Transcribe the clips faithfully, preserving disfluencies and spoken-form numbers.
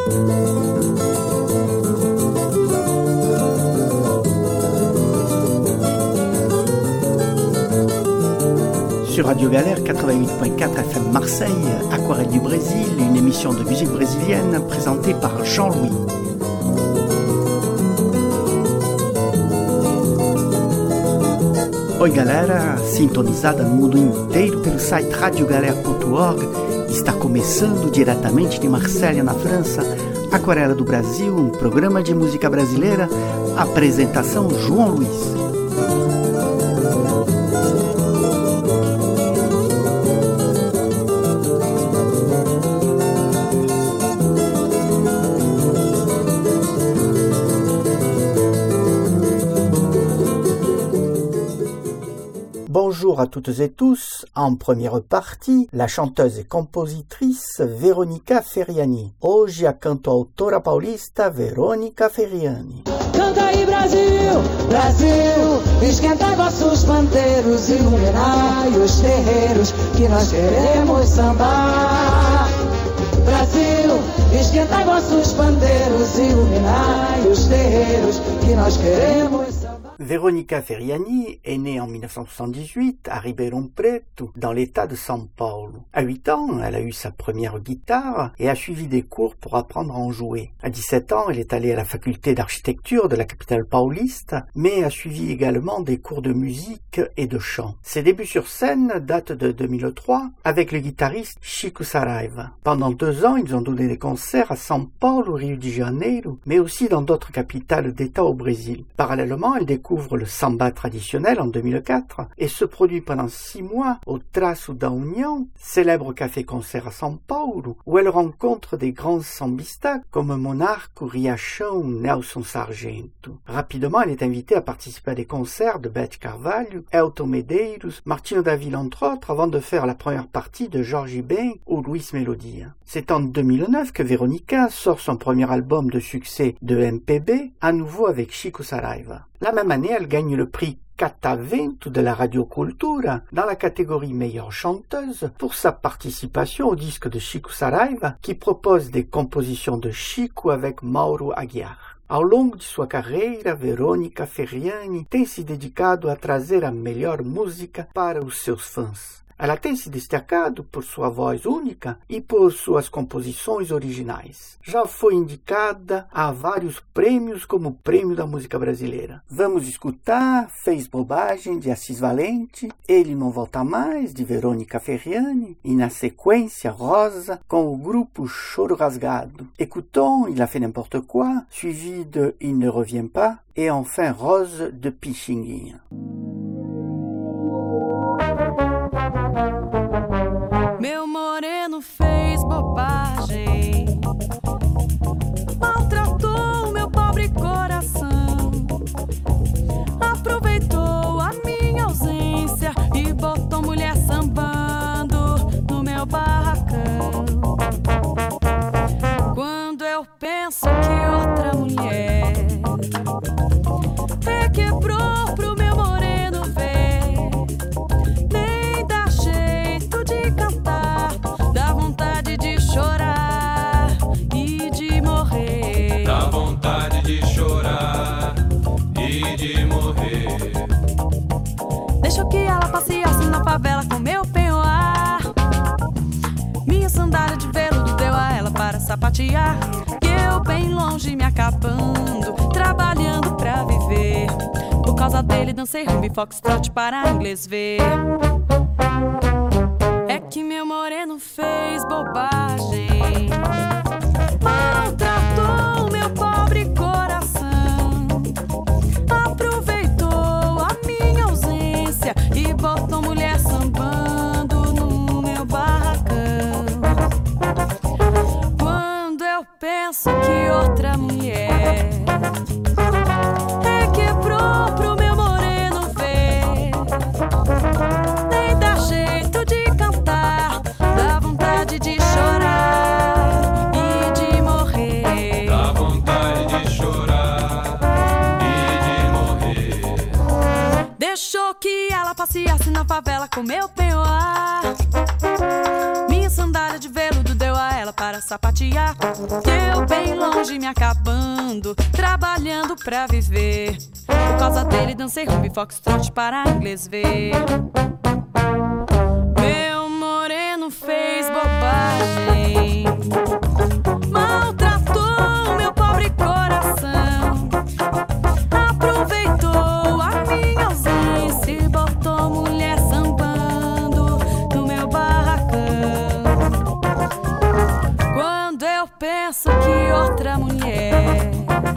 Sur Radio Galère quatre-vingt-huit point quatre F M Marseille, Aquarelle du Brésil, une émission de musique brésilienne présentée par Jean-Louis. Oi galera, sintonizada no mundo inteiro pelo site radio galera ponto org, está começando diretamente de Marselha, na França, Aquarela do Brasil, um programa de música brasileira, apresentação João Luiz. Bonjour à toutes et tous. En première partie, la chanteuse et compositrice Verônica Feriani. Hoje a canto-autora paulista Verônica Feriani. Canta aí Brasil, Brasil, esquenta vossos pandeiros, iluminai os terreiros que nós queremos sambar. Brasil, esquenta vossos pandeiros, iluminai os terreiros que nós queremos sambar. Verônica Feriani est née en dix-neuf cent soixante-dix-huit à Ribeirão Preto, dans l'état de São Paulo. À huit ans, elle a eu sa première guitare et a suivi des cours pour apprendre à en jouer. À dix-sept ans, elle est allée à la faculté d'architecture de la capitale pauliste, mais a suivi également des cours de musique et de chant. Ses débuts sur scène datent de deux mille trois avec le guitariste Chico Saraiva. Pendant deux ans, ils ont donné des concerts à São Paulo, Rio de Janeiro, mais aussi dans d'autres capitales d'État au Brésil. Parallèlement, elle découvre le samba traditionnel en deux mille quatre et se produit pendant six mois au Traço da União, célèbre café-concert à São Paulo, où elle rencontre des grands sambistas comme Monarco, Riachão, Nelson Sargento. Rapidement, elle est invitée à participer à des concerts de Beth Carvalho, Elton Medeiros, Martinho da Vila entre autres, avant de faire la première partie de Jorge Ben ou Luis Melodia. C'est en deux mille neuf que Verônica sort son premier album de succès de M P B, à nouveau avec Chico Saraiva. La même année, elle gagne le prix Catavento de la Radio Cultura dans la catégorie meilleure chanteuse pour sa participation au disque de Chico Saraiva qui propose des compositions de Chico avec Mauro Aguiar. Ao longo de sua carreira, Verônica Feriani tem se dedicado a trazer a melhor música para os seus fãs. Ela tem se destacado por sua voz única e por suas composições originais. Já foi indicada a vários prêmios como o Prêmio da Música Brasileira. Vamos escutar Fez Bobagem, de Assis Valente, Ele Não Volta Mais, de Verônica Feriani, e na sequência Rosa, com o grupo Choro Rasgado. Écoutons Il a fait n'importe quoi, suivi de Il ne revient pas, et enfin Rose de Pixinguinha. Meu moreno fez bobagem, maltratou meu pobre coração, aproveitou a minha ausência e botou mulher sambando no meu barracão. Quando eu penso que outra mulher requebrou pro meu moreno ver, nem dá jeito de cantar, dá vontade de chorar e de morrer. Dá vontade de chorar e de morrer. Deixou que ela passeasse na favela com meu penhoar, minha sandália de veludo deu a ela para sapatear, e eu bem longe me acabando, trabalhando pra viver. Por causa dele dancei rumba e foxtrot para inglês ver. É que meu moreno fez bobagem, maltratou meu pobre coração, aproveitou a minha ausência e botou mulher sambando no meu barracão. Quando eu penso que outra mulher requebrou pro meu moreno ver, nem dá jeito de cantar, dá vontade de chorar e de morrer. Dá vontade de chorar e de morrer. Deixou que ela passeasse na favela com meu penhoar, minha sandália de veludo deu a ela para sapatear, que eu bem acabando, trabalhando pra viver. Por causa dele dancei rumba e foxtrot para inglês ver. Meu moreno fez bobagem, maltratou meu pobre coração, aproveitou a minha ausência e botou mulher sambando no meu barracão. Quando eu penso que outra mulher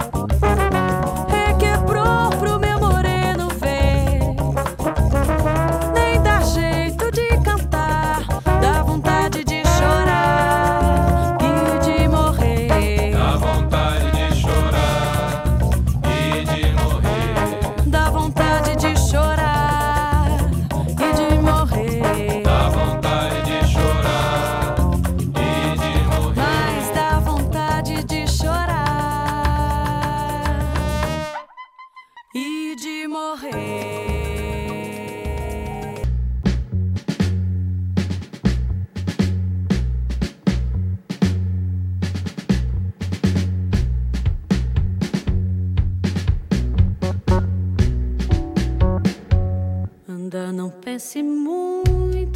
requebrou pro meu moreno ver, nem dá jeito de cantar, dá vontade de chorar e de morrer. Dá vontade de chorar e de morrer. Dá vontade de chorar e de morrer. Dá vontade de chorar e de morrer. Mas dá vontade de chorar e de morrer. Anda, não pense muito,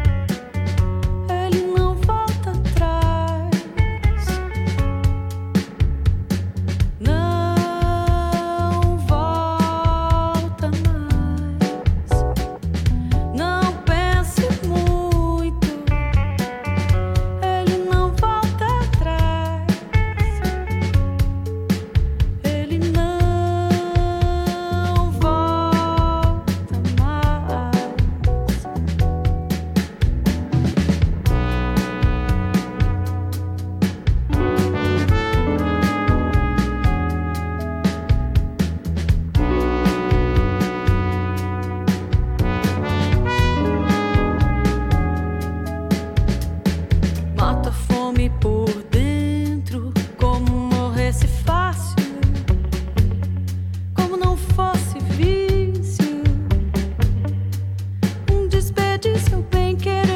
ele não volta atrás. Não volta mais. Não pense muito, ele não volta atrás. Ele não volta mais. Mata a fome por dentro, como morresse fácil, como não fosse vício, um desperdício bem querer.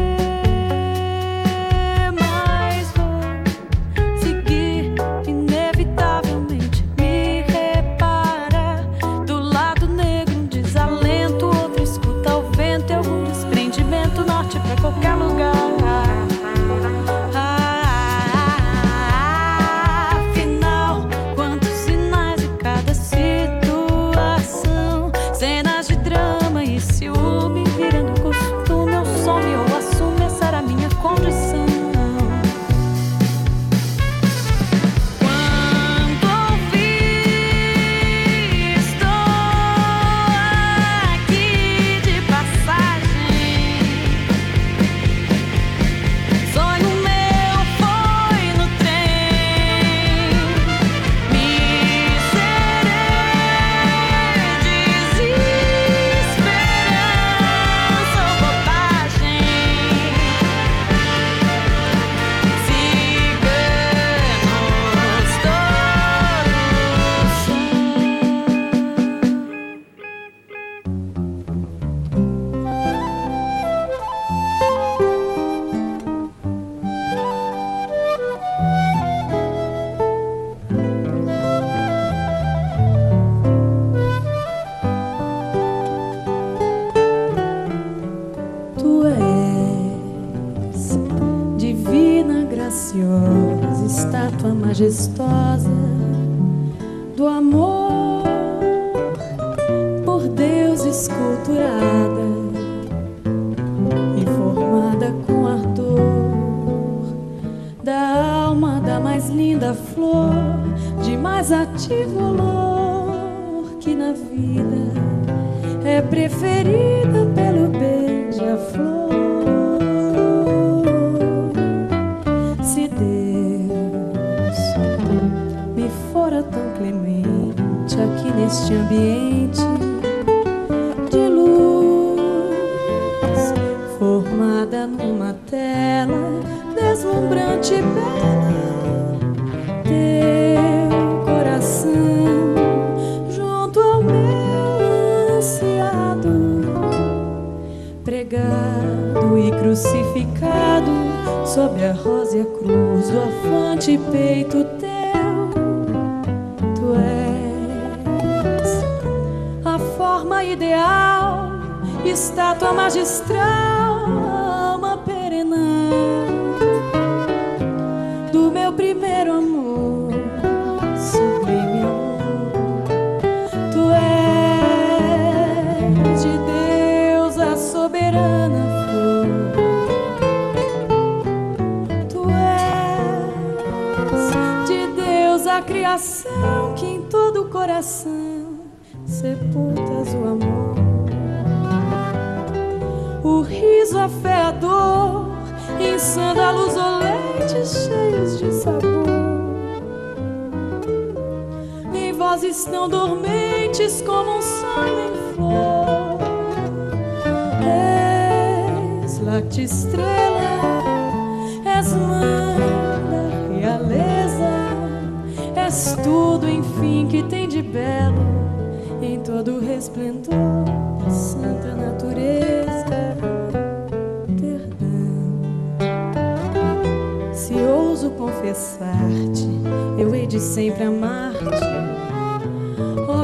Mas vou seguir inevitavelmente, me repara do lado negro, um desalento, outro escuta ao vento e algum desprendimento, norte pra qualquer lugar. Afinal, quantos sinais de cada situação, cenas de drama e ciúme virando costume, eu some ou assumo, essa era a minha condição. Quando ouvi, estou aqui de passagem. Sonho meu foi no trem, miserê, desesperança ou bobagem. Ciganos todos são. Tu és divina, graciosa, estátua majestosa do amor, por Deus esculturada e formada com ardor da alma da mais linda flor, de mais ativo olor, que na vida é preferida pelo beija-flor. Se Deus me fora tão clemente aqui neste ambiente de luz, formada numa tela deslumbrante e bela, teu coração junto ao meu ansiado, pregado e crucificado sob a rósea cruz do afante peito teu, ideal, estátua magistral, alma perenal do meu primeiro amor, sublime amor. Tu és de Deus a soberana flor, tu és de Deus a criação que em todo o coração sepultas o amor. O riso, a fé, a dor, em sândalos olentes cheios de sabor. Em vozes tão dormentes como um sonho em flor. És láctea estrela, és mãe da realeza, és tudo, enfim, que tem de belo em todo o resplendor da santa natureza. Se ouso confessar-te, eu hei de sempre amar-te. Ó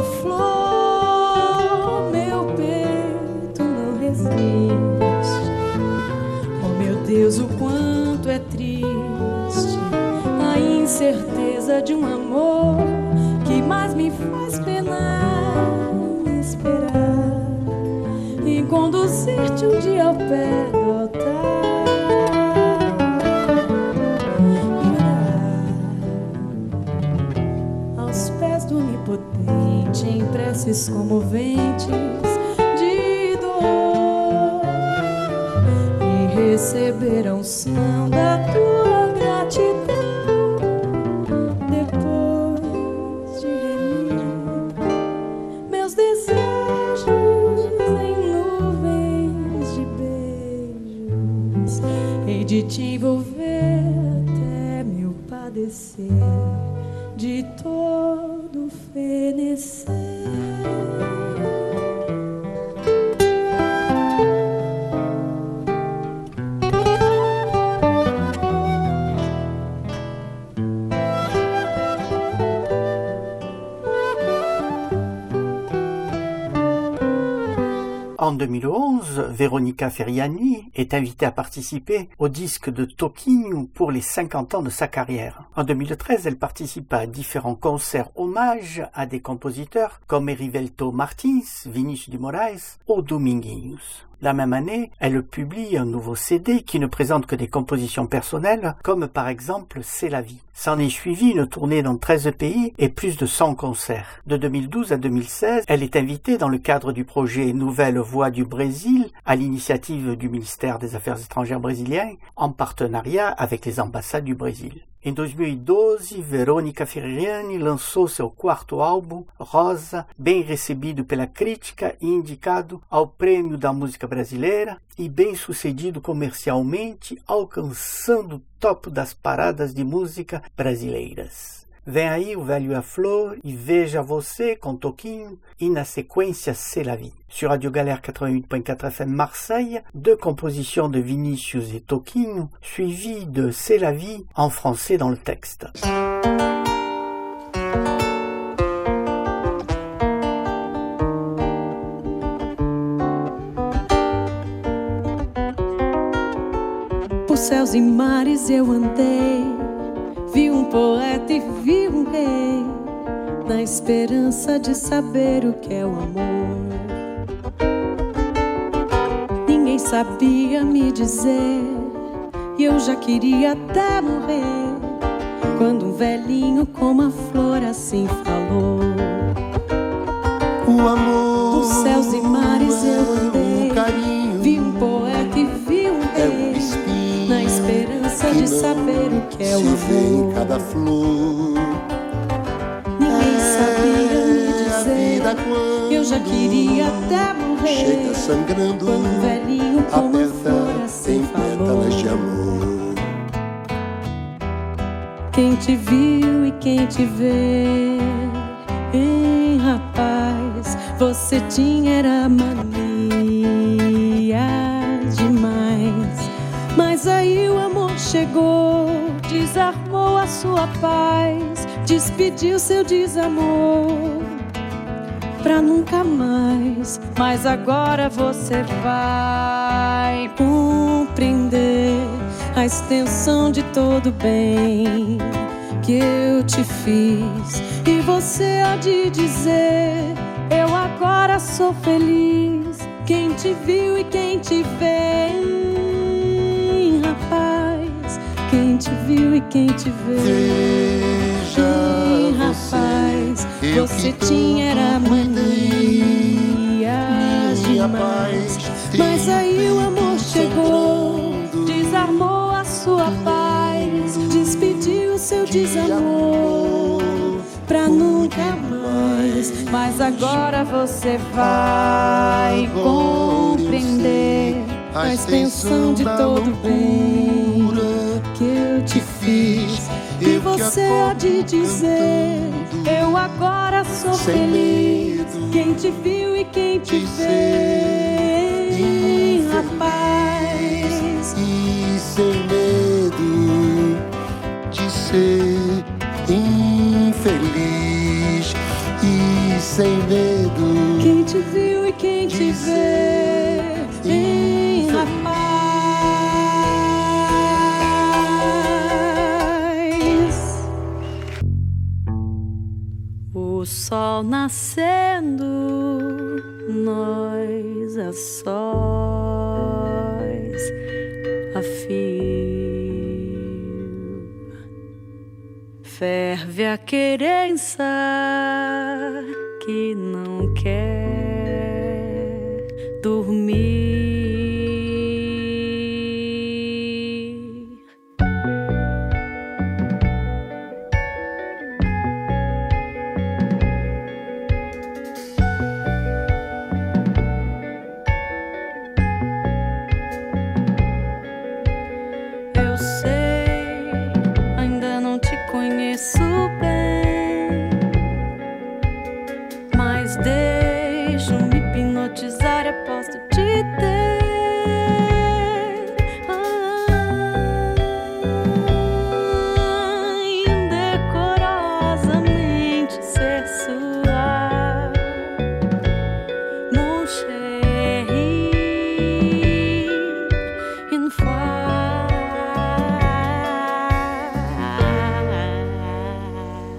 flor, meu peito não resiste. Ó meu Deus, o quanto é triste a incerteza de um amor que mais me faz penar, esperar e conduzir-te um dia ao pé do altar. Onipotente, em preces comoventes de dor, e receber a unção da tua gratidão, depois de remir meus desejos em nuvens de beijos, e de te envolver até meu padecer de todo fenecer. En deux mille onze, Veronica Feriani est invitée à participer au disque de Toquinho pour les cinquante ans de sa carrière. En deux mille treize, elle participa à différents concerts hommages à des compositeurs comme Erivelto Martins, Vinícius de Moraes ou Dominguinhos. La même année, elle publie un nouveau C D qui ne présente que des compositions personnelles, comme par exemple C'est la vie. S'en est suivi une tournée dans treize pays et plus de cent concerts. De deux mille douze à deux mille seize, elle est invitée dans le cadre du projet Nouvelle Voix du Brésil, à l'initiative du ministère des Affaires étrangères brésilien, en partenariat avec les ambassades du Brésil. Em dois mil e doze, Veronica Feriani lançou seu quarto álbum, Rosa, bem recebido pela crítica e indicado ao Prêmio da Música Brasileira e bem sucedido comercialmente, alcançando o topo das paradas de música brasileiras. Vem aí o Velho e a Flor e Veja Você com Toquinho e na sequência C'est la vie. Sur Radio Galère quatre-vingt-huit point quatre F M Marseille, deux compositions de Vinícius et Toquinho suivies de C'est la vie en français dans le texte. Por céus e mares eu andei, vi um poeta e vi um rei, na esperança de saber o que é o amor. Ninguém sabia me dizer, e eu já queria até morrer, quando um velhinho com uma flor assim falou. O amor, por céus e mares eu andei, um carinho, vi um poeta e vi um rei, é um espinho na esperança de saber o que é o amor. Vê em cada flor. Ninguém sabia me dizer, quando eu já queria até morrer, chega sangrando, quando um velhinho com uma flor assim falou. De amor. Quem te viu e quem te vê, hein, rapaz, você tinha era mania demais. Mas aí o amor chegou, desarmou a sua paz, despediu seu desamor. pra nunca mais. Mas agora você vai compreender a extensão de todo o bem que eu te fiz. E você há de dizer: eu agora sou feliz. Quem te viu e quem te vê, rapaz. Quem te viu e quem te vê. Veja Sim, você, rapaz, eu você que tinha era tanto cuidei, manias minha demais. paz, Mas aí o tem amor feito chegou, sangrando, desarmou a sua paz, despediu o seu desamor pra nunca mais. Mas agora você vai compreender a extensão de todo o bem que eu te fiz. E você há de dizer: eu agora sou feliz. Quem te viu e quem te vê, rapaz. E sem medo de ser infeliz. E sem medo. Quem te viu e quem te vê, rapaz. O sol nascendo, nós a sós a fio. Ferve a querença que não quer dormir. Eu sei, ainda não te conheço bem, mas deixo-me hipnotizar, aposto te ter. Ah, indecorosamente ser sua, mon chéri, une fois.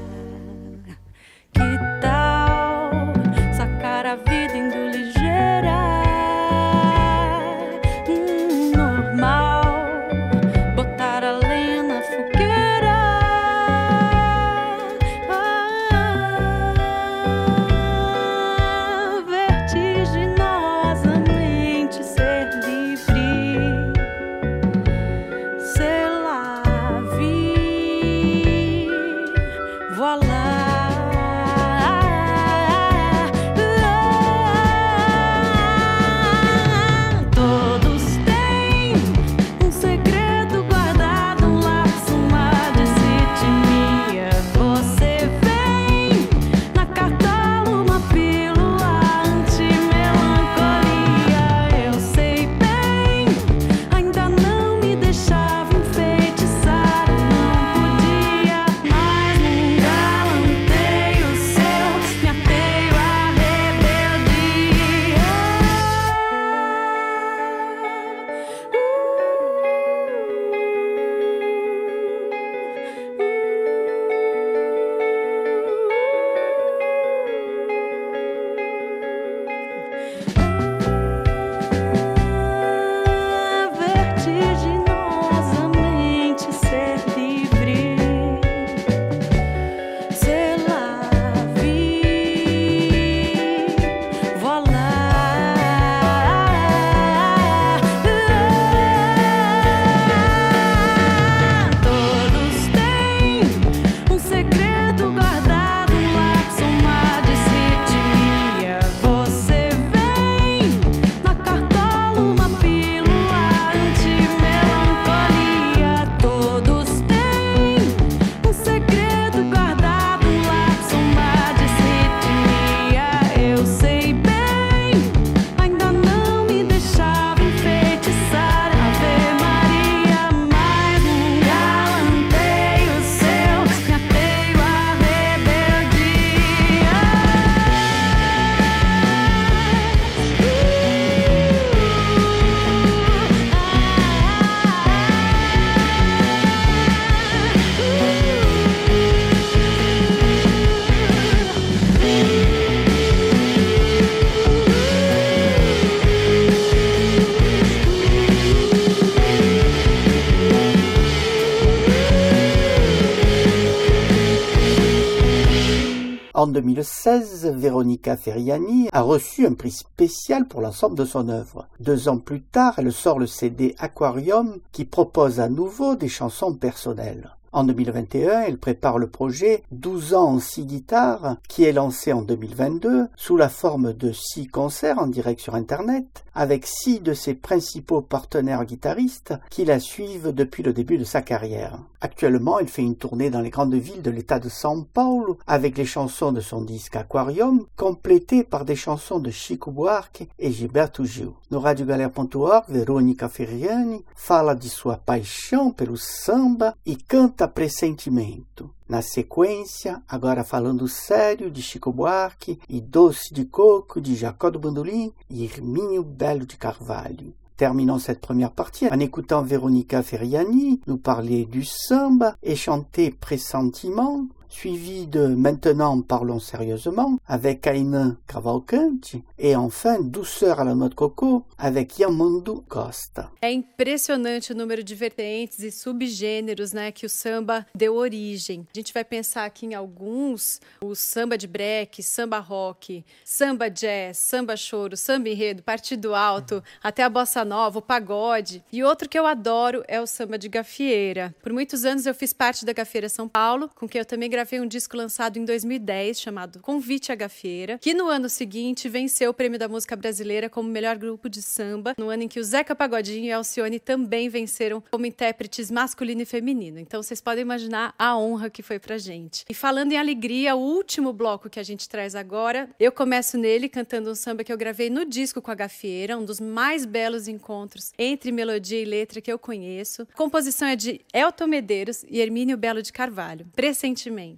En deux mille seize, Veronica Ferriani a reçu un prix spécial pour l'ensemble de son œuvre. Deux ans plus tard, elle sort le C D Aquarium qui propose à nouveau des chansons personnelles. En deux mille vingt et un, elle prépare le projet douze ans en six guitares qui est lancé en deux mille vingt-deux sous la forme de six concerts en direct sur Internet avec six de ses principaux partenaires guitaristes qui la suivent depuis le début de sa carrière. Actuellement, elle fait une tournée dans les grandes villes de l'état de São Paulo avec les chansons de son disque Aquarium complétées par des chansons de Chico Buarque et Gilberto Gil. No radio galera ponto org, Veronica Ferriani fala de sua paixão pelo samba e canta Pressentimento. Na sequência, agora falando sério de Chico Buarque e Doce de Coco de Jacó do Bandolim e Hermínio Belo de Carvalho. Terminons cette première partie en écoutant Veronica Ferriani nous parler du samba et chanter Pressentiment, suivi de Maintenant parlons sérieusement avec Aina Cavalcante et enfin Douceur à la noix de coco avec Yamandu Costa. É impressionante o número de vertentes e subgêneros, né, que o samba deu origem. A gente vai pensar aqui em alguns: o samba de break, samba rock, samba jazz, samba choro, samba enredo, partido alto, até a bossa nova, o pagode. E outro que eu adoro é o samba de gafieira. Por muitos anos eu fiz parte da Gafieira São Paulo, com quem eu também gravei um disco lançado em dois mil e dez chamado Convite à Gafieira, que no ano seguinte venceu o Prêmio da Música Brasileira como melhor grupo de samba, no ano em que o Zeca Pagodinho e a Alcione também venceram como intérpretes masculino e feminino. Então vocês podem imaginar a honra que foi pra gente. E falando em alegria, o último bloco que a gente traz agora, eu começo nele cantando um samba que eu gravei no disco com a Gafieira, um dos mais belos encontros entre melodia e letra que eu conheço. A composição é de Elton Medeiros e Hermínio Belo de Carvalho. Pressentimento.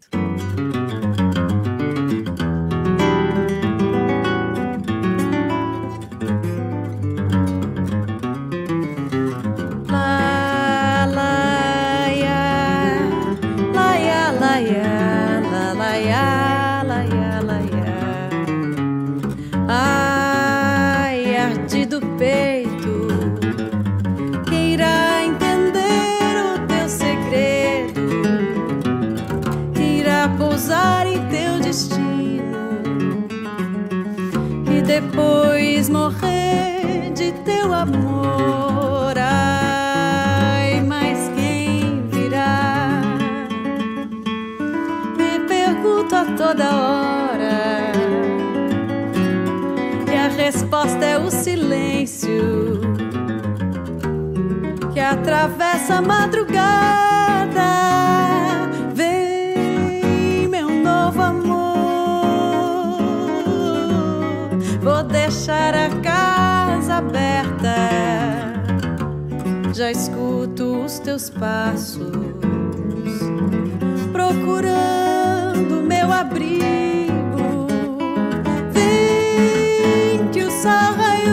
Ai, arde do peito, quem irá entender o teu segredo, quem irá pousar em teu destino e depois morrer de teu amor. Ai, mas quem virá? Me pergunto a toda hora, e a resposta é o silêncio que atravessa a madrugada. Vem, meu novo amor, vou deixar a casa aberta, já escuto os teus passos, procurando meu abrigo. Vem que o sol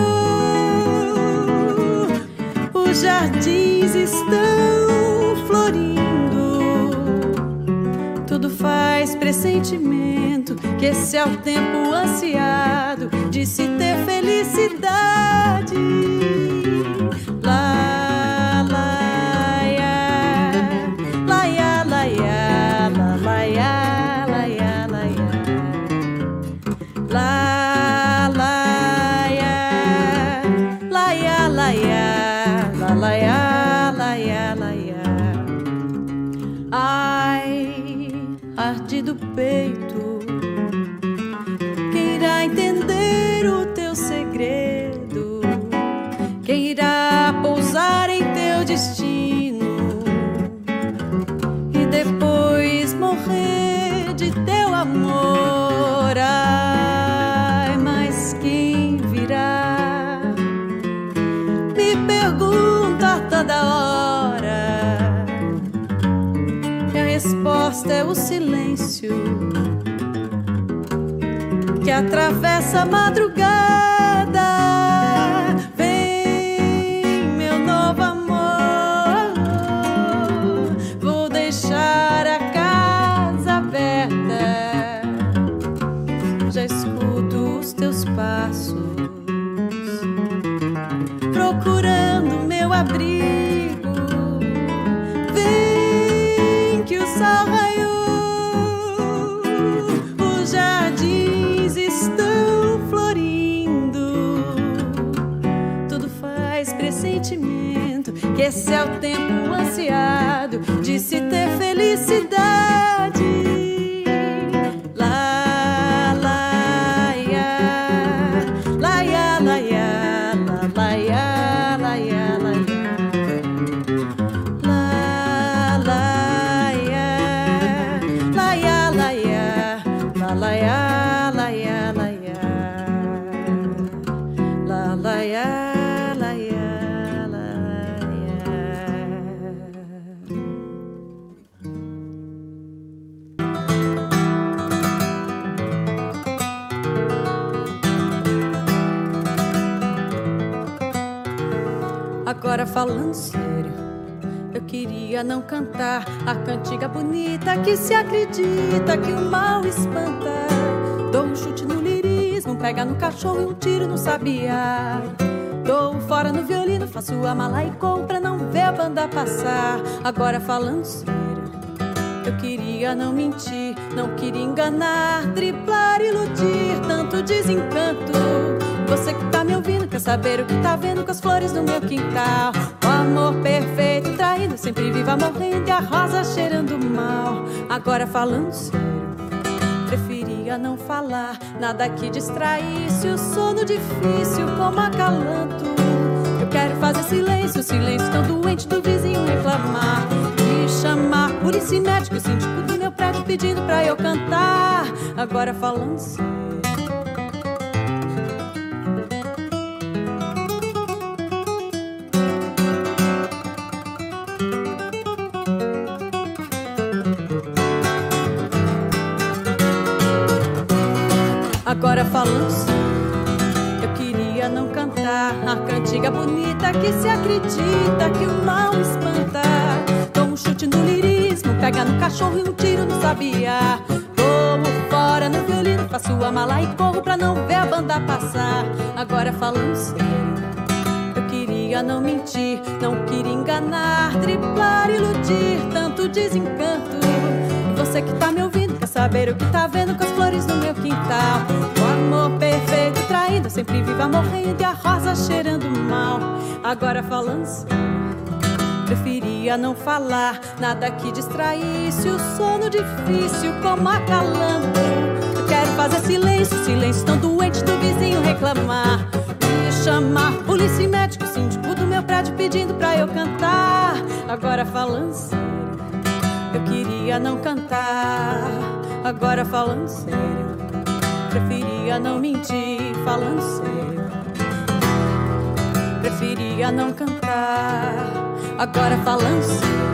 raiou, os jardins estão florindo, tudo faz pressentimento que esse é o tempo ansiado de se ter felicidade. Lá, lá, ia, lá, ia, lá, ia, lá, lá, ia, lá, ia, lá, ia. Lá, lá, ia, lá, ia, lá, ia, lá, lá, ia, lá, ia, lá, ia. Ai, arde do peito, quem irá entender o teu segredo, quem irá pousar em teu destino e depois morrer de teu amor. Ai, mas quem virá? Me pergunto a toda hora, e a resposta é o silêncio que atravessa a madrugada. Vem, meu novo amor, vou deixar a casa aberta, já escuto os teus passos, procurando meu abrigo. Vem que o sol raiou, o jardim Agora falando sério, eu queria não cantar a cantiga bonita que se acredita que o mal espanta. Dou um chute no lirismo, pega no cachorro e um tiro no sabiá. Dou fora no violino, faço a mala e corro pra não ver a banda passar. Agora falando sério, eu queria não mentir, não queria enganar, driblar, iludir, tanto desencanto. Você que tá me ouvindo quer saber o que tá vendo com as flores no meu quintal. O amor perfeito traído, sempre viva morrendo e a rosa cheirando mal. Agora falando sério, preferia não falar nada que distraísse o sono difícil como acalanto. Eu quero fazer silêncio, silêncio tão doente do vizinho reclamar. E chamar polícia e médico e síndico do meu prédio pedindo pra eu cantar. Agora falando sério, agora falando sério, eu queria não cantar a cantiga bonita que se acredita que o mal espanta. Dou um chute no lirismo, pega no cachorro e um tiro no sabiá. Dou fora no violino, faço a mala e corro pra não ver a banda passar. Agora falando sério, eu queria não mentir, não queria enganar, driblar, iludir, tanto desencanto. E você que tá me ouvindo quer saber o que tá vendo com as flores no meu quintal. O amor perfeito traído, sempre viva morrendo e a rosa cheirando mal. Agora falando sério, preferia não falar nada que distraísse o sono difícil como acalanto. Eu quero fazer silêncio, silêncio tão doente do vizinho reclamar. E chamar polícia e médico, síndico do meu prédio pedindo pra eu cantar. Agora falando sério, eu queria não cantar. Agora falando sério, preferia não mentir. Falando sério, preferia não cantar. Agora falando sério,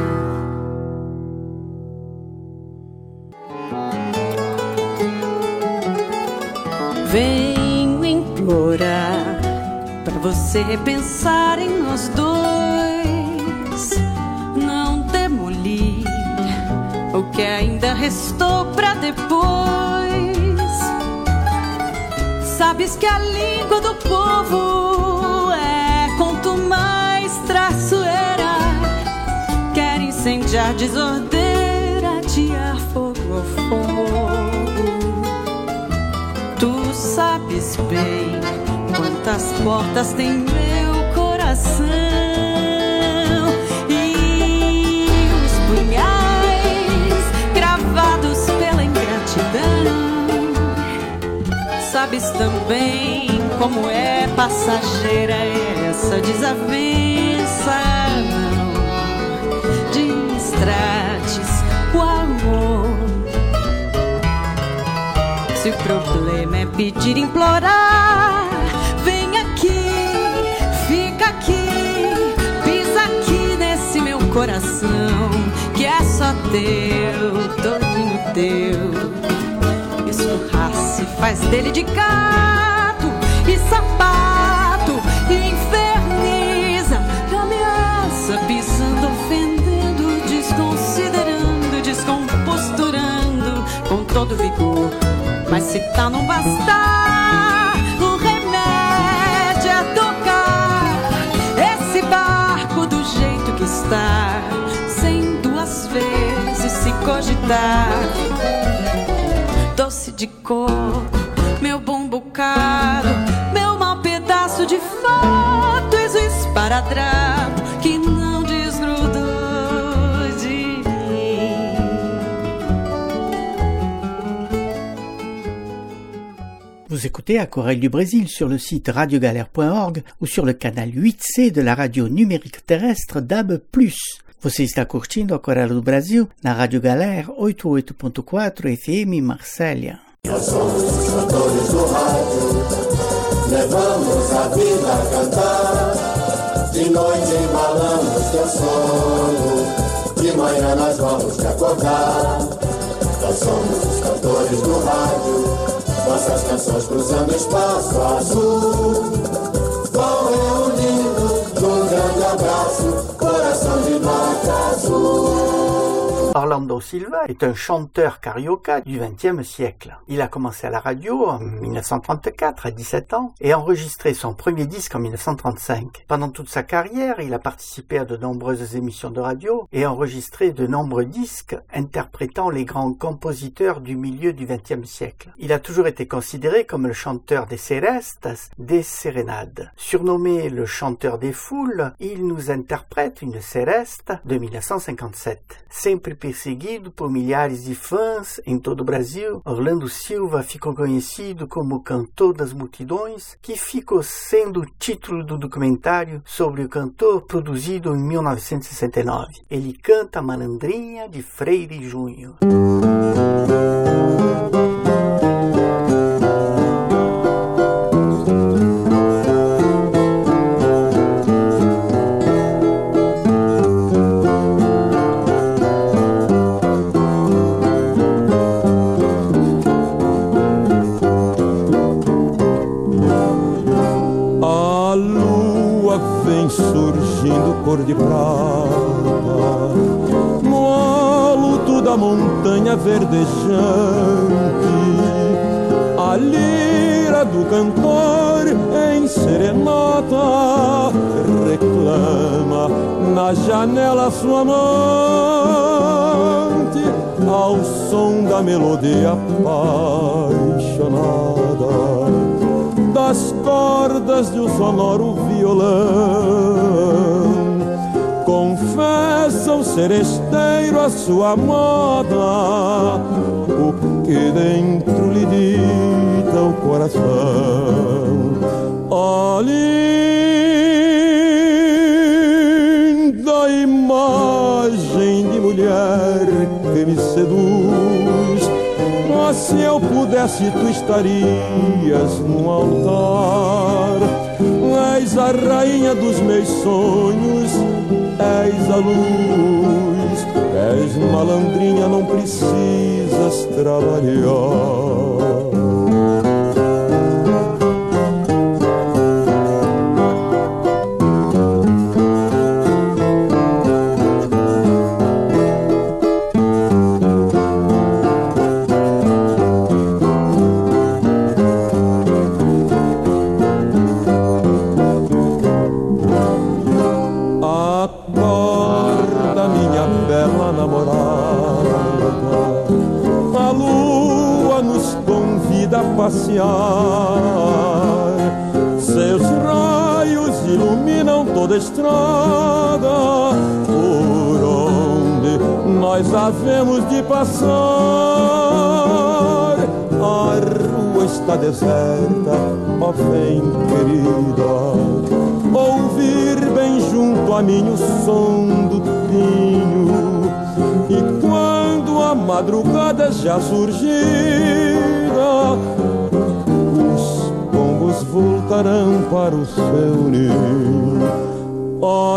venho implorar pra você pensar em nós dois, não demolir o que ainda restou pra depois. Sabes que a língua do povo é quanto mais traiçoeira, quer incendiar, desordeira, atear fogo ao fogo. Tu sabes bem quantas portas tem meu coração e os punhais cravados pela ingratidão. Sabes também como é passageira essa desavença. Não distrates o amor. Se o problema é pedir, implorar, vem aqui, fica aqui, pisa aqui nesse meu coração, que é só teu, todinho teu. Escorrar-se faz dele de gato e sapato, e inferniza, ameaça, pisando, ofendendo, desconsiderando, descomposturando com todo vigor. Mas se tal não bastar, o remédio é tocar esse barco do jeito que está, sem duas vezes se cogitar. Doce de coco, meu bom bocado, meu mau pedaço de fato, és o esparadrapo que não desgrudou de mim. Vous écoutez Aquarelle du Brésil sur le site radio galère point org ou sur le canal huit C de la radio numérique terrestre D A B plus. Você está curtindo Aquarela do Brasil na Rádio Galera oitenta e oito ponto quatro F M Marsella. Nós somos os cantores do rádio, levamos a vida a cantar. De noite embalamos teu sono, de manhã nós vamos te acordar. Nós somos os cantores do rádio, nossas canções cruzando espaço azul. Vão reunindo num grande abraço. Orlando Silva est un chanteur carioca du vingtième siècle. Il a commencé à la radio en mille neuf cent trente-quatre, à dix-sept ans, et a enregistré son premier disque en mille neuf cent trente-cinq. Pendant toute sa carrière, il a participé à de nombreuses émissions de radio et enregistré de nombreux disques interprétant les grands compositeurs du milieu du vingtième siècle. Il a toujours été considéré comme le chanteur des serestas, des sérénades. Surnommé le chanteur des foules, il nous interprète une seresta de mille neuf cent cinquante-sept. Sempre perseguido por milhares de fãs em todo o Brasil, Orlando Silva ficou conhecido como o cantor das multidões, que ficou sendo o título do documentário sobre o cantor produzido em mil novecentos e sessenta e nove. Ele canta Malandrinha de Freire Júnior. Cor de prata, no alto da montanha verdejante, a lira do cantor em serenata reclama na janela sua amante, ao som da melodia apaixonada das cordas de um sonoro violão. Confessa o seresteiro a sua amada, o que dentro lhe dita o coração. Ó linda imagem de mulher que me seduz, mas se eu pudesse tu estarias no altar. És a rainha dos meus sonhos, és a luz, és malandrinha, não precisas trabalhar. Passear, seus raios iluminam toda a estrada por onde nós havemos de passar. A rua está deserta, ó bem querida, ouvir bem junto a mim o som do pinho, e quando a madrugada já surgida, voltarão para o seu ninho. Ó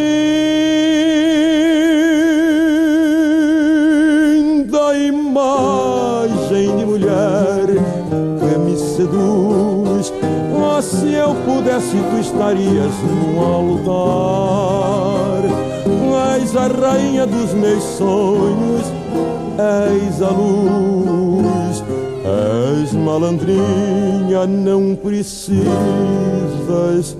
linda imagem de mulher que me seduz, mas se eu pudesse tu estarias no altar. És a rainha dos meus sonhos, és a luz, és malandrinha, não precisas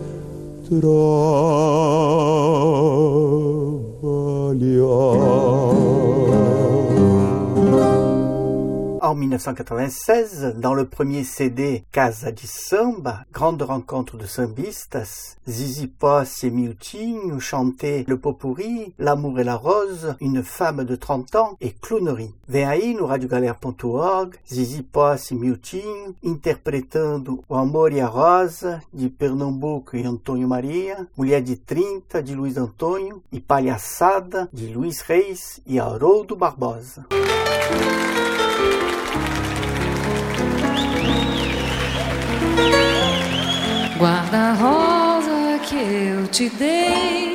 trabalhar. En mille neuf cent quatre-vingt-seize, dans le premier C D Casa de Samba, grande rencontre de sambistas, Zizi Posse et Miutinho chantaient le pot-pourri, L'amour et la rose, Une femme de trente ans et Clownerie. Vem aí no radio galera ponto org, Zizi Posse e Miutinho interpretando O Amor e a Rosa, de Pernambuco e Antônio Maria, Mulher de trinta, de Luiz Antônio, e Palhaçada, de Luiz Reis e Haroldo Barbosa. Guarda a rosa que eu te dei,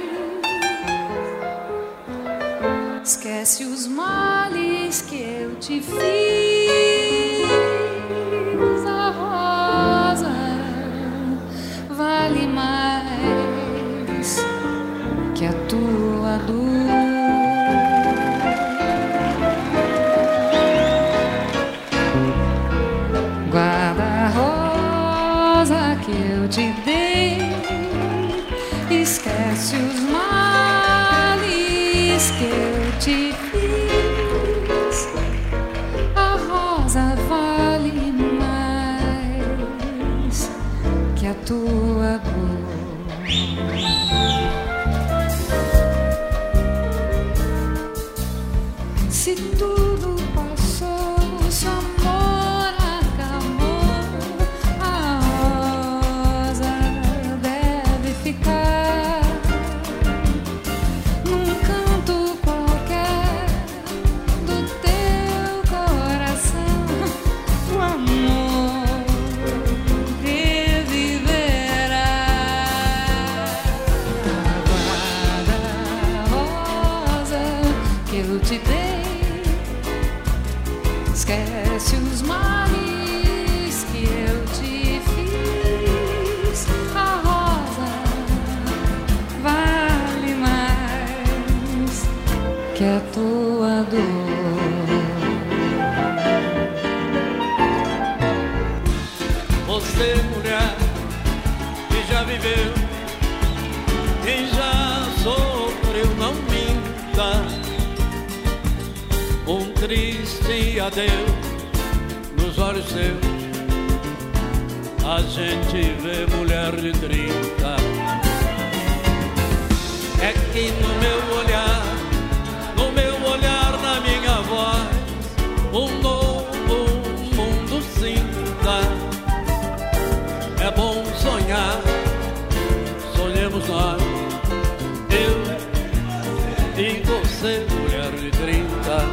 esquece os males que eu te fiz. A rosa vale mais que a tua dor. eu te dei. Esquece os males que eu te fiz. A rosa vale mais que a tua dor. Se tudo passou, se o amor acabou, a rosa deve ficar num canto qualquer do teu coração. O amor reviverá. Guarda a rosa que eu te dei. Esquece os males que eu te fiz. A rosa vale mais que a tua dor. Você, mulher, que já viveu, quem já sofreu, não minta. Um triste adeus nos olhos seus. A gente vê mulher de trinta. É que no meu olhar, no meu olhar, na minha voz, um novo mundo sinta. É bom sonhar, sonhemos nós, eu e você, mulher de trinta.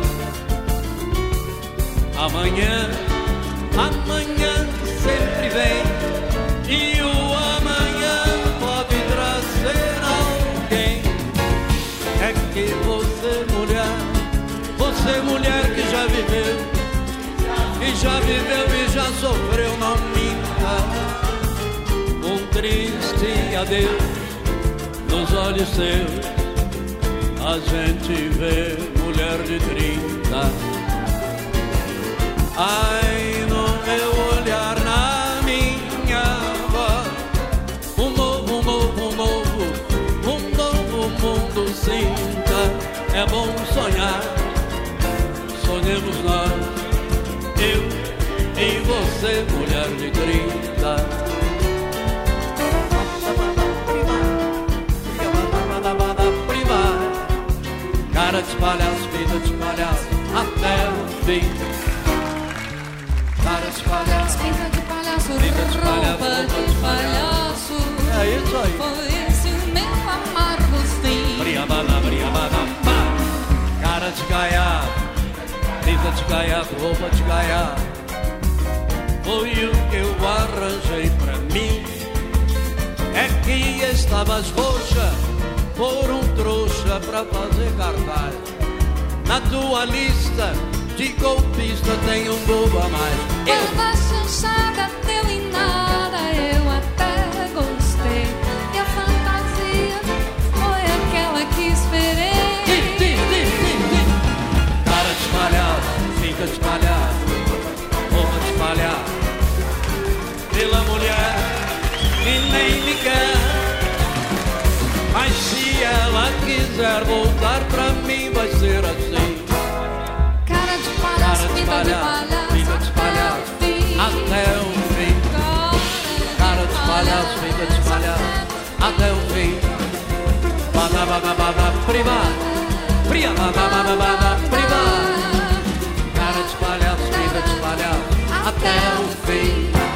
Amanhã, amanhã sempre vem, e o amanhã pode trazer alguém. É que você, mulher, você, mulher que já viveu, e já viveu e já sofreu, não minta. Um triste adeus nos olhos seus. A gente vê mulher de trinta. Ai, no meu olhar, na minha voz, um novo, um novo, um novo, um novo mundo sinta. É bom sonhar, sonhemos nós, eu e você, mulher de trinta. Cara de palhaço, vida de palhaço, até o fim. Cara de palhaço, Pinta de palhaço, Pinta de palhaço, roupa de palhaço. É isso aí. Foi esse o meu amargo sim. Briabana, briabana, pá. Cara de gaiato, pinta de gaiato, roupa de gaiato. Foi o que eu arranjei pra mim. É que estavas roxa por um trouxa pra fazer cartaz. Na tua lista de golpista tem um bobo a mais. Toda chanchada deu em nada, eu até gostei. E a fantasia foi aquela que esperei. Tim, tim, tim, tim, tim. Cara de palhaço, fica de palhaço, roupa de palhaço. Pela mulher que nem me quer. Mas se ela quiser voltar pra mim, vai ser assim. Cara de palhaço, pinta de palhaço, pinta de palhaço, até o fim. Cara de palhaço, pinta de palhaço, até o fim. Bada, bada, bada, prima, pria, bada, bada, bada, prima. Cara de palhaço, pinta de palhaço, até o fim.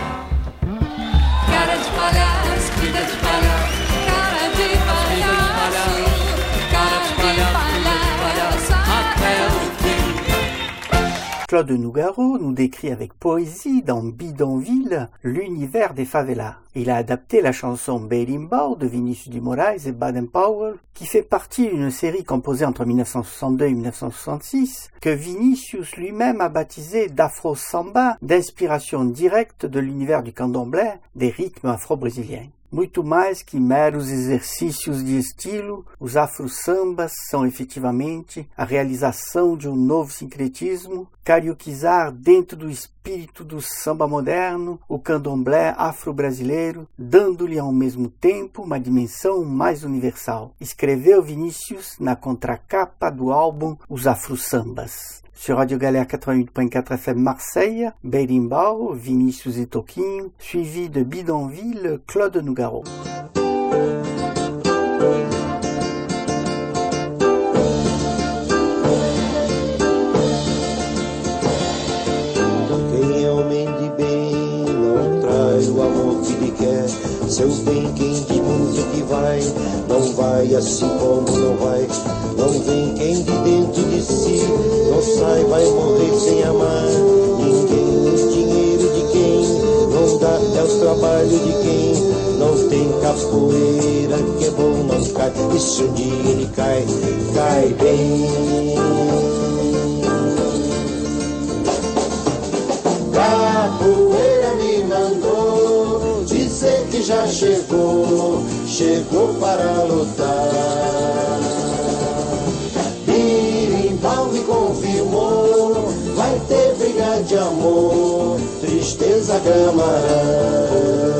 Cara de palhaço, pinta de palhaço, cara de palhaço, cara de palhaço, até o fim. Claude Nougaro nous décrit avec poésie dans Bidonville l'univers des favelas. Il a adapté la chanson Berimbau de Vinicius de Moraes et Baden-Powell, qui fait partie d'une série composée entre mille neuf cent soixante-deux et mille neuf cent soixante-six, que Vinicius lui-même a baptisé d'afro-samba, d'inspiration directe de l'univers du candomblé, des rythmes afro-brésiliens. Muito mais que meros exercícios de estilo, os afro-sambas são efetivamente a realização de um novo sincretismo, carioquizar dentro do espírito espírito do samba moderno, o candomblé afro-brasileiro, dando-lhe ao mesmo tempo uma dimensão mais universal. Escreveu Vinícius na contracapa do álbum Os Afro-Sambas. Sur Radio Galère quatre-vingt-huit point quatre F M Marseille, Berimbau, Vinícius et Toquinho, suivi de Bidonville, Claude Nougaro. Quem é homem de bem não trai o amor que lhe quer. Seu bem quem de mundo que vai, não vai assim como não vai. Não vem quem de dentro de si não sai, vai morrer sem amar ninguém. O dinheiro de quem não dá é o trabalho de quem não tem capoeira, que é bom não cai. E se um dia ele cai, cai bem. Capoeira me mandou dizer que já chegou, chegou para lutar. Birimbau me confirmou, vai ter briga de amor, tristeza camarada.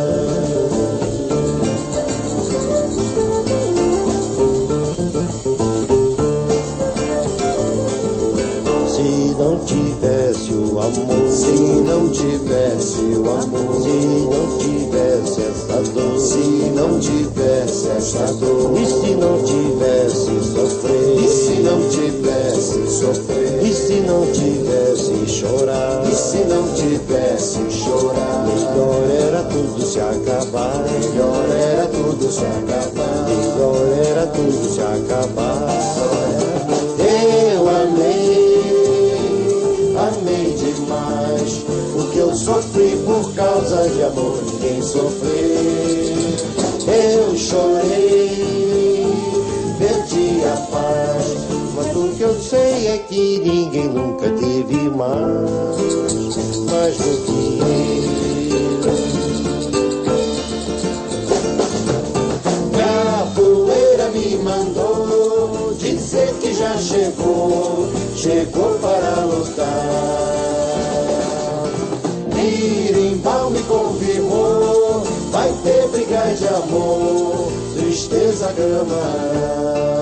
Se não tivesse o amor, se não tivesse o amor, se não tivesse essa dor, se não tivesse essa dor, e se não tivesse sofrer, e se não tivesse sofrer, e se não tivesse chorar, e se não tivesse chorar, melhor era tudo se acabar, melhor era tudo se acabar, melhor era tudo se acabar. Eu amei, amei demais, o que eu sofri por causa de amor ninguém sofreu. Eu chorei, perdi a paz, mas o que eu sei é que ninguém nunca teve mais, mais do que eu. Capoeira me mandou dizer que já chegou, chegou para lutar. Birimbau me confirmou, vai ter briga de amor, tristeza camarada.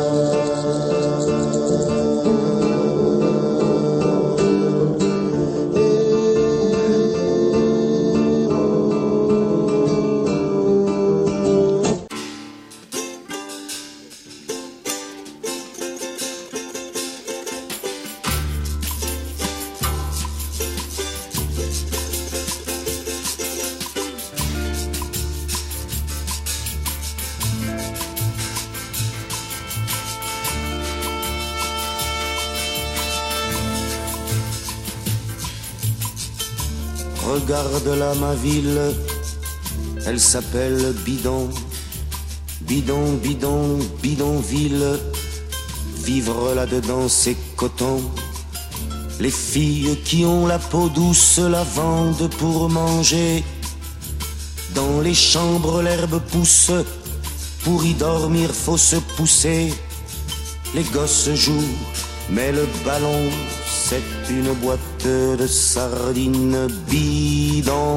Regarde-la ma ville, elle s'appelle Bidon, Bidon, bidon, bidonville. Vivre là-dedans c'est coton. Les filles qui ont la peau douce la vendent pour manger. Dans les chambres l'herbe pousse, pour y dormir faut se pousser. Les gosses jouent, mais le ballon c'est une boîte de sardines bidon.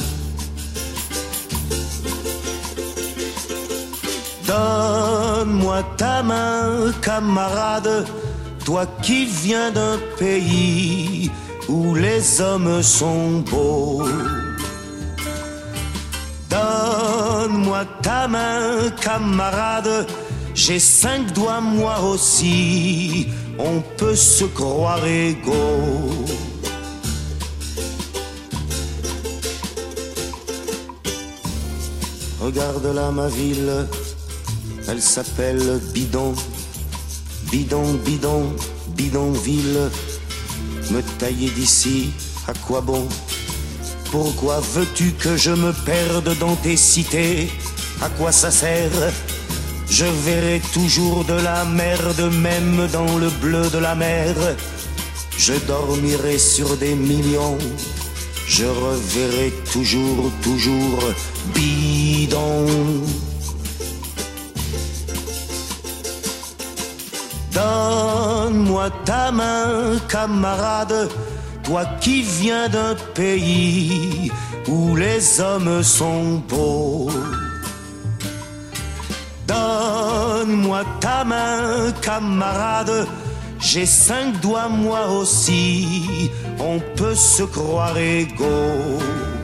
Donne-moi ta main, camarade, toi qui viens d'un pays où les hommes sont beaux. Donne-moi ta main, camarade, j'ai cinq doigts moi aussi, on peut se croire égaux. Regarde là ma ville, elle s'appelle Bidon, Bidon, Bidon, Bidonville. Me tailler d'ici, à quoi bon? Pourquoi veux-tu que je me perde dans tes cités? À quoi ça sert? Je verrai toujours de la merde, même dans le bleu de la mer. Je dormirai sur des millions, je reverrai toujours, toujours bidon. Donne-moi ta main, camarade, toi qui viens d'un pays où les hommes sont beaux. Donne-moi ta main, camarade, j'ai cinq doigts moi aussi, on peut se croire égaux.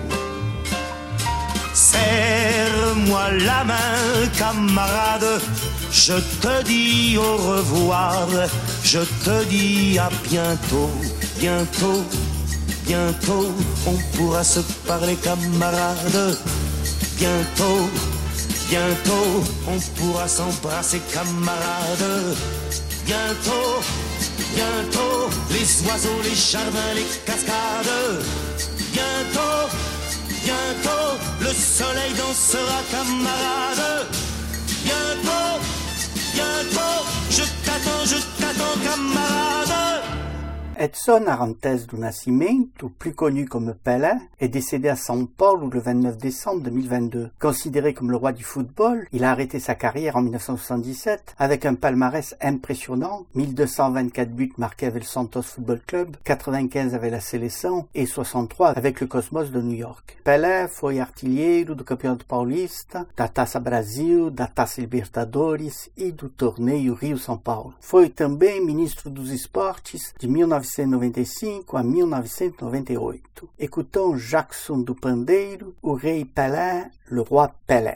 Serre-moi la main, camarade, je te dis au revoir, je te dis à bientôt, bientôt, bientôt, on pourra se parler, camarade, bientôt, bientôt, on pourra s'embrasser, camarade, bientôt, bientôt, les oiseaux, les jardins, les cascades, bientôt, bientôt, le soleil dansera, camarade, bientôt, bientôt, je t'attends, je t'attends, camarade. Edson Arantes do Nascimento, plus connu comme Pelé, est décédé à São Paulo le vingt-neuf décembre deux mille vingt-deux. Considéré comme le roi du football, il a arrêté sa carrière en mille neuf cent soixante-dix-sept avec un palmarès impressionnant, mille deux cent vingt-quatre buts marqués avec le Santos Football Club, quatre-vingt-quinze avec la Seleção et soixante-trois avec le Cosmos de New York. Pelé foi artilheiro do Campeonato Paulista, da Taça Brasil, da Taça Libertadores e do Torneio Rio-São Paulo. Foi também ministro dos esportes de mil novecentos e noventa e cinco a mil novecentos e noventa e oito. Écoutons Jackson do Pandeiro, o rei Pelé, le roi Pelé.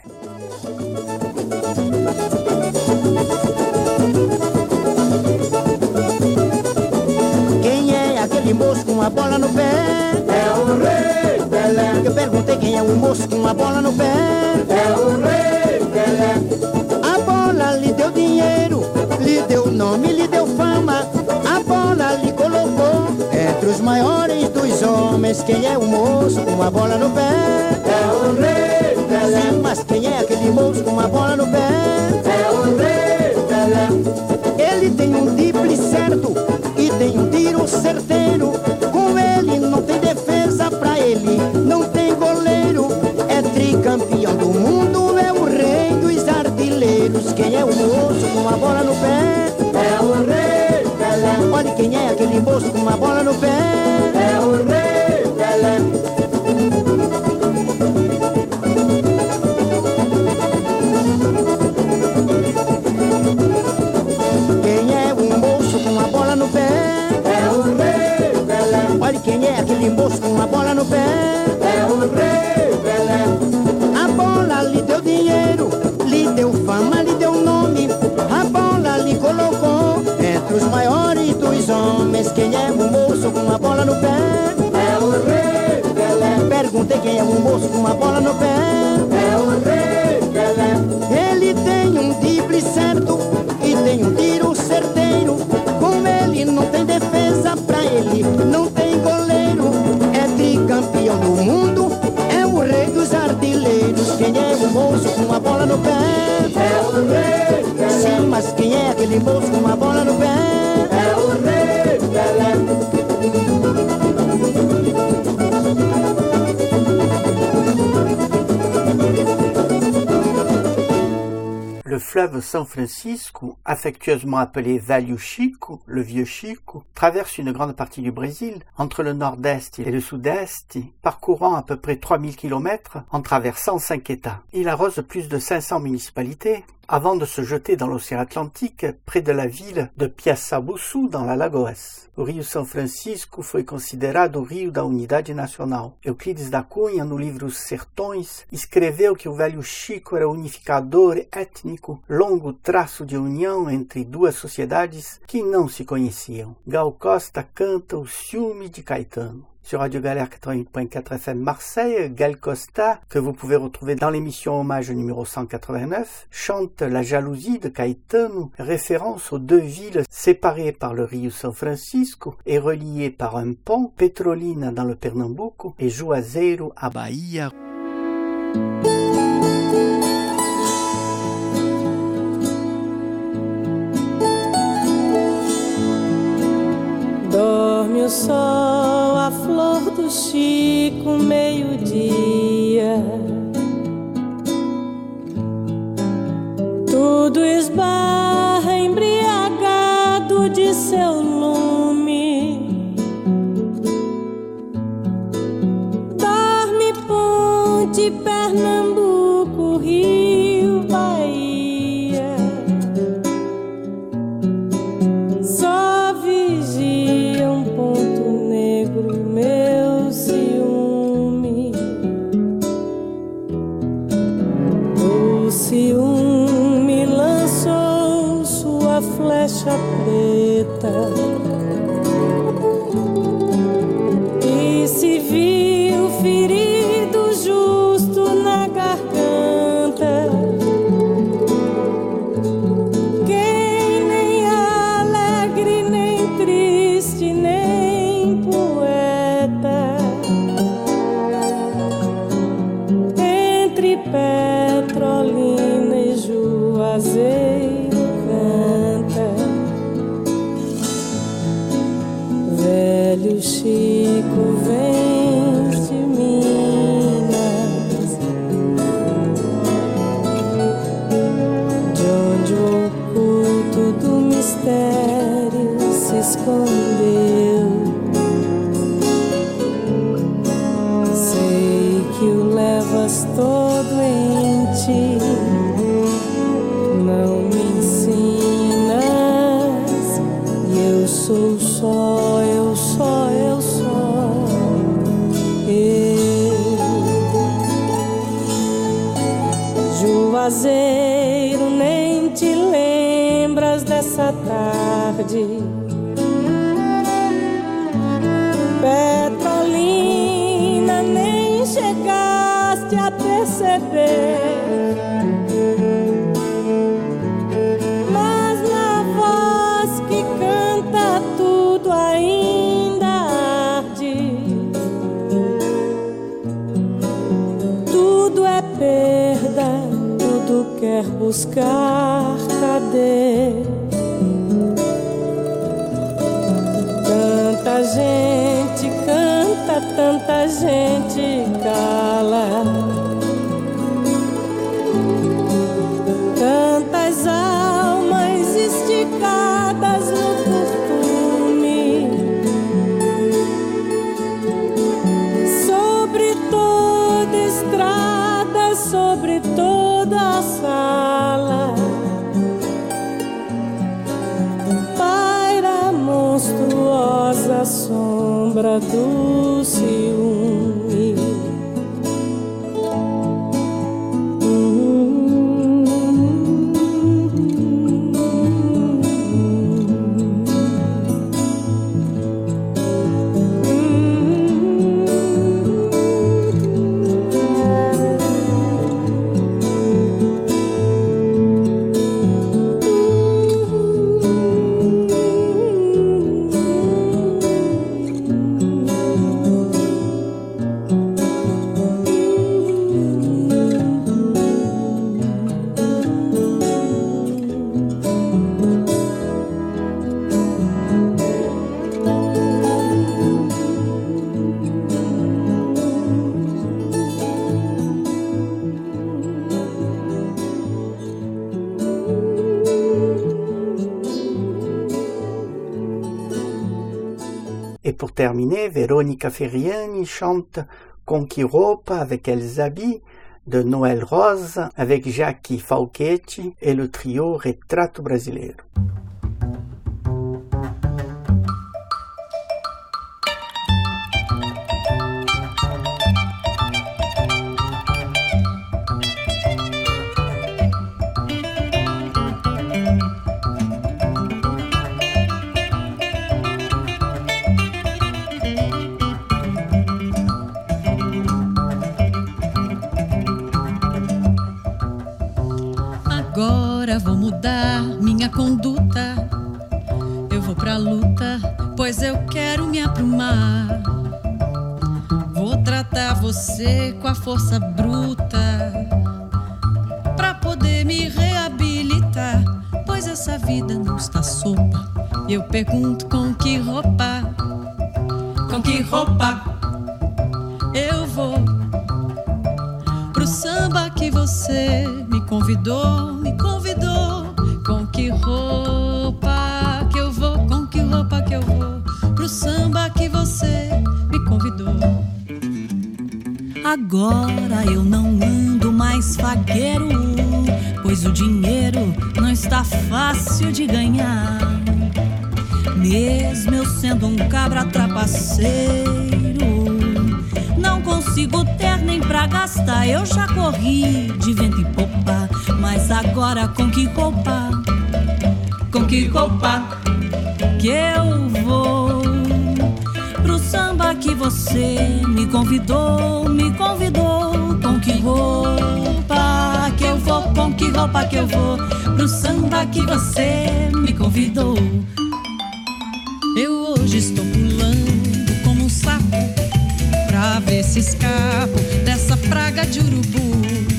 Quem é aquele moço com uma bola no pé? É o rei Pelé. Eu perguntei quem é o moço com uma bola no pé? É o rei Pelé. A bola lhe deu dinheiro, lhe deu nome, lhe deu fama. A bola lhe colocou entre os maiores dos homens. Quem é o moço com uma bola no pé? É o rei Pelé. Sim, mas quem é aquele moço com uma bola no pé? É o rei Pelé. Ele tem um drible certo e tem um tiro certeiro. Com ele não tem defesa, pra ele não tem goleiro. É tricampeão do mundo, é o rei dos artilheiros. Quem é o moço com uma bola no pé? É o rei Pelé. Olha quem é aquele moço com uma bola no pé? É o rei Pelé. Quem é o moço com uma bola no pé? É o rei Pelé. Olha quem é aquele moço com uma bola no pé? É o rei Pelé. A bola lhe deu dinheiro, lhe deu fama, lhe deu nome. A bola lhe colocou entre os maiores dos homens. Quem é o moço com uma bola no pé? É o rei Pelé. Perguntei quem é o moço com uma bola no pé? É o rei Pelé. Ele tem um drible certo e tem um tiro certeiro. Com ele não tem defesa, pra ele não tem goleiro. É tricampeão do mundo, é o rei dos artilheiros. Quem é o moço com uma bola no pé? É o rei Pelé. Sim, mas quem é aquele moço com uma bola no pé? É o rei Pelé. Le fleuve São Francisco, affectueusement appelé Velho Chico, le vieux Chico, traverse une grande partie du Brésil, entre le nord-est et le sud-est, parcourant à peu près trois mille kilomètres en traversant cinq États. Il arrose plus de cinq cents municipalités, avant de se jeter dans l'océan Atlantique, près de la ville de Piaçabuçu, dans la Lagoas. O Rio São Francisco foi considerado o Rio da Unidade Nacional. Euclides da Cunha, no livro Sertões, escreveu que o Velho Chico era unificador étnico, longo traço de união entre duas sociedades que não se conheciam. Gal Costa canta o ciúme de Caetano. Sur Radio Galère quatre-vingt-huit point quatre F M Marseille, Gal Costa, que vous pouvez retrouver dans l'émission Hommage numéro cent quatre-vingt-neuf, chante La jalousie de Caetano, référence aux deux villes séparées par le Rio São Francisco et reliées par un pont, Petrolina dans le Pernambuco et Juazeiro à Bahia. Dorme o sol, a flor do Chico, meio-dia. Tudo esbarra embriagado de seu lume. de Pernambuco, Rio, Bahia, só vigia um ponto negro, meu ciúme. O ciúme lançou sua flecha preta e se viu ferido justo na garganta. Quem nem alegre, nem triste, nem poeta, entre Petrolina e Juazeiro canta. Velho Chico vem de Minas, de onde o oculto do mistério se escondeu. Sei que o levas todo em ti, não me ensinas, e eu sou só, eu só, eu só, eu. Juazeiro, nem te lembras dessa tarde. Petrolina, nem chegaste a perceber. Mas na voz que canta tudo ainda arde. Tudo é perda, tudo quer buscar, cadê? Tanta gente canta, tanta gente cala. Tantas almas esticadas no costume. Sobre toda estrada, sobre toda a sala, paira a monstruosa sombra do ciúme. Et pour terminer, Veronica Ferriani chante Con chi roupa avec Elsabi de Noël Rose avec Jackie Falchetti et le trio Retrato Brasileiro. Agora vou mudar minha conduta. Eu vou pra luta, pois eu quero me aprumar. Vou tratar você com a força bruta, pra poder me reabilitar. Pois essa vida não está sopa. Eu pergunto com que roupa, com que roupa eu vou pro samba que você me convidou, me convidou. Com que roupa que eu vou, com que roupa que eu vou pro samba que você me convidou. Agora eu não ando mais fagueiro, pois o dinheiro não está fácil de ganhar. Mesmo eu sendo um cabra trapaceiro, não consigo ter nem pra gastar. Eu já corri de vento e popa, mas agora com que roupa? Com que roupa que eu vou pro samba que você me convidou, me convidou? Com que roupa que eu vou? Com que roupa que eu vou pro samba que você me convidou? Eu hoje estou pulando como um sapo pra ver se escapo dessa praga de urubu.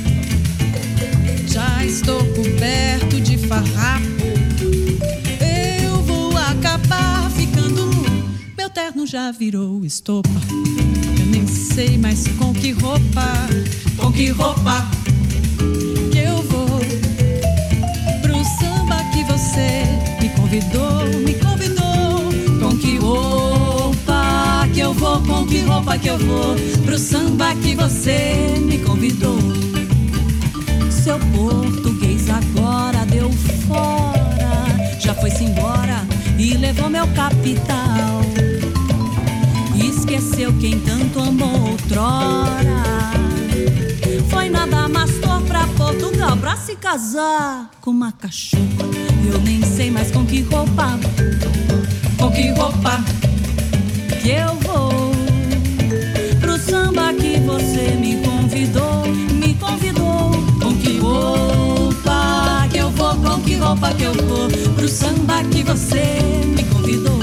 Já estou coberto de farrapo, eu vou acabar ficando nu. Meu terno já virou estopa, eu nem sei mais com que roupa, com que roupa que eu vou pro samba que você me convidou, me convidou. Com que roupa que eu vou, com que roupa que eu vou pro samba que você me convidou? Seu português agora deu fora, já foi-se embora e levou meu capital. Esqueceu quem tanto amou outrora, foi nada mastor pra Portugal pra se casar com uma cachorra. Eu nem sei mais com que roupa, com que roupa que eu vou pro samba que você me convidou, me convidou. Com que roupa que eu vou, com que roupa que eu vou pro samba que você me convidou?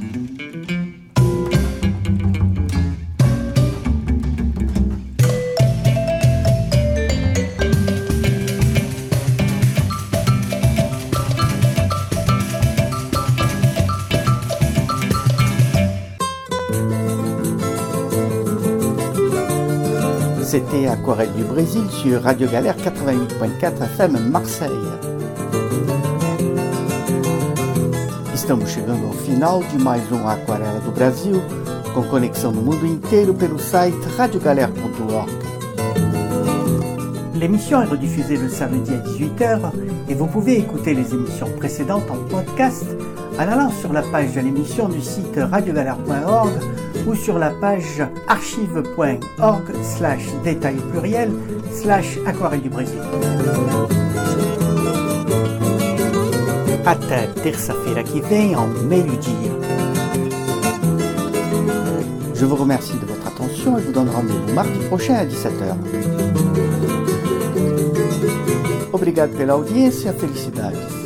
C'était Aquarelle du Brésil sur Radio Galère quatre-vingt-huit point quatre F M Marseille. Estamos chegando ao final de mais um Aquarela do Brasil, com conexão no mundo inteiro pelo site radio galère point org. L'émission est rediffusée le samedi à dix-huit heures et vous pouvez écouter les émissions précédentes en podcast en allant sur la page de l'émission du site radio galère point org ou sur la page archive point org slash détail pluriel slash aquarelle du Brésil. Até terça-feira que vem, ao meio-dia. Je vous remercie de votre attention et vous donne rendez-vous mardi prochain à dix-sept heures. Obrigado pela audiência, felicidades.